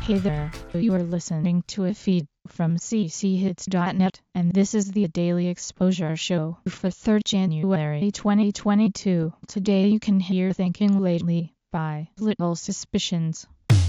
Hey there, you are listening to a feed from cchits.net, and this is the Daily Exposure Show for 3rd January 2022. Today you can hear Thinking Lately by Little Suspicions.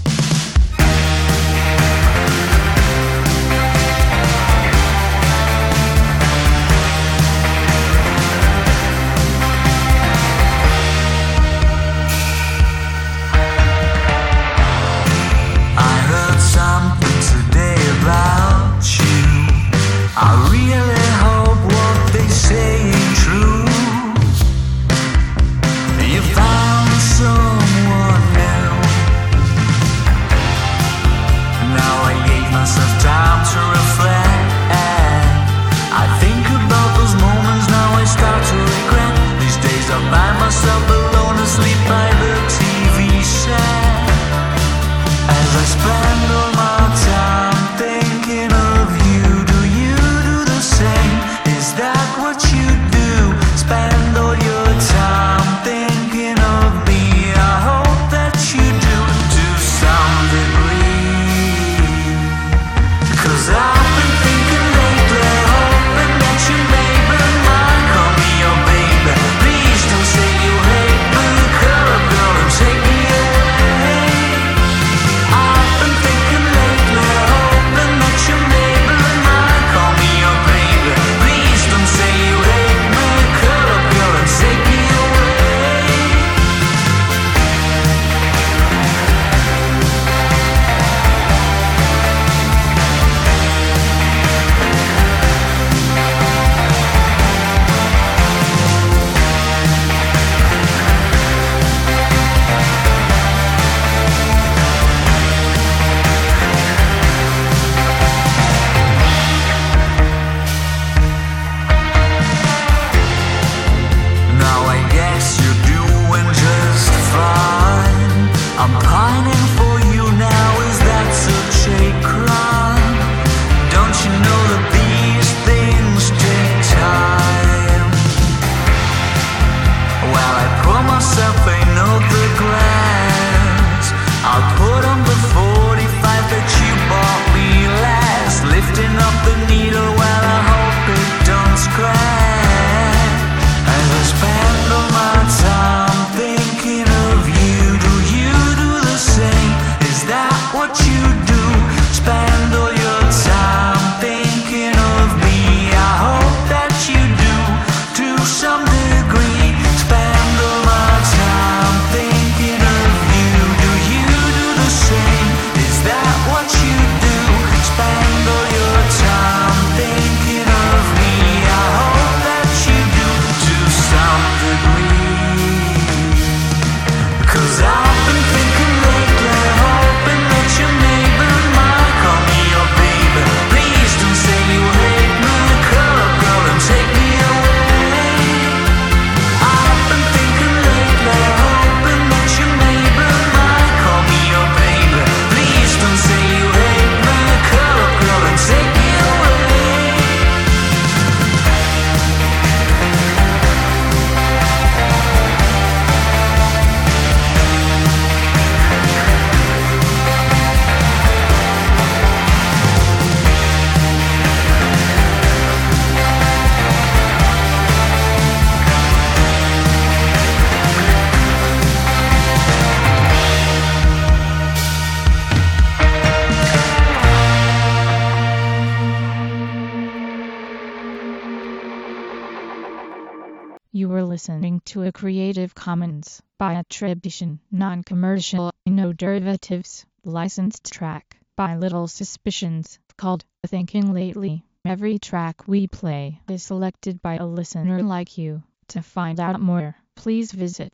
You were listening to a Creative Commons by attribution, non-commercial, no derivatives, licensed track by Little Suspicions called Thinking Lately. Every track we play is selected by a listener like you. To find out more, please visit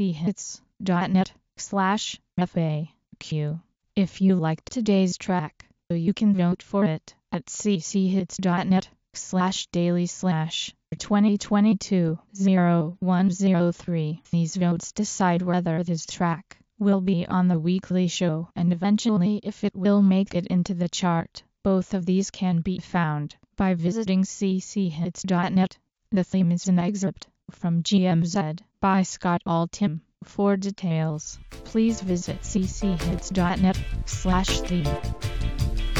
cchits.net/FAQ. If you liked today's track, you can vote for it at cchits.net/daily/ 2022-0103. These votes decide whether this track will be on the weekly show and eventually if it will make it into the chart. Both of these can be found by visiting cchits.net. The theme is an excerpt from GMZ by Scott Altham For details, please visit cchits.net/theme.